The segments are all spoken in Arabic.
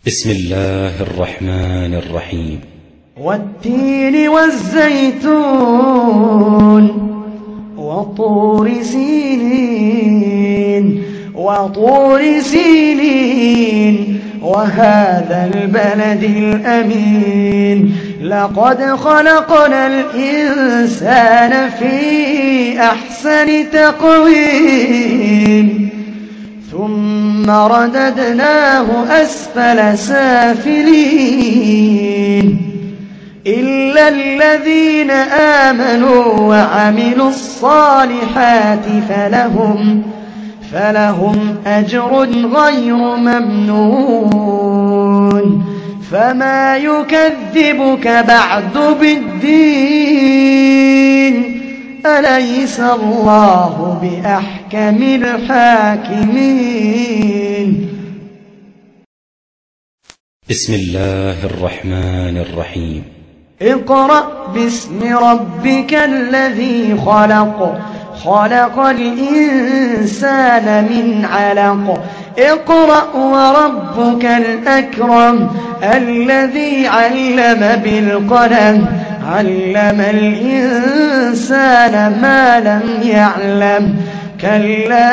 بسم الله الرحمن الرحيم. والتين والزيتون وطور سينين وهذا البلد الأمين لقد خلقنا الإنسان في أحسن تقويم ثم رددناه أسفل سافلين إلا الذين آمنوا وعملوا الصالحات فلهم أجر غير ممنون فما يكذبك بعد بالدين أليس الله بأحكم الحاكمين. بسم الله الرحمن الرحيم. اقرأ باسم ربك الذي خلق الإنسان من علق اقرأ وربك الأكرم الذي علم بالقلم علم الإنسان ما لم يعلم كلا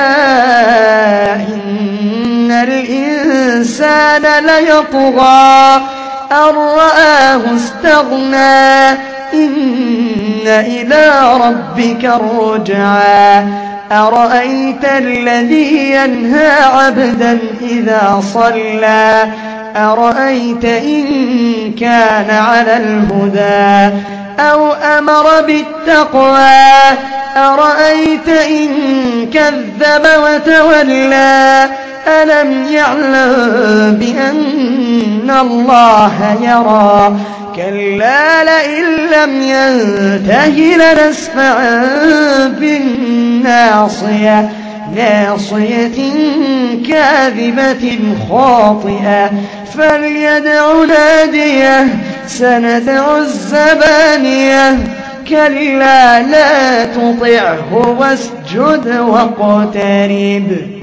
إن الإنسان ليطغى أن رآه استغنى إن إلى ربك الرجعى أرأيت الذي ينهى عبدا إذا صلى أرأيت إن كان على الهدى أو أمر بالتقوى أرأيت إن كذب وتولى ألم يعلم بأن الله يرى كلا لئن لم ينته لنسفعا بالناصية كاذبة خاطئة فليدع ناديه سندع الزبانية كلا لا تطعه واسجد واقترب.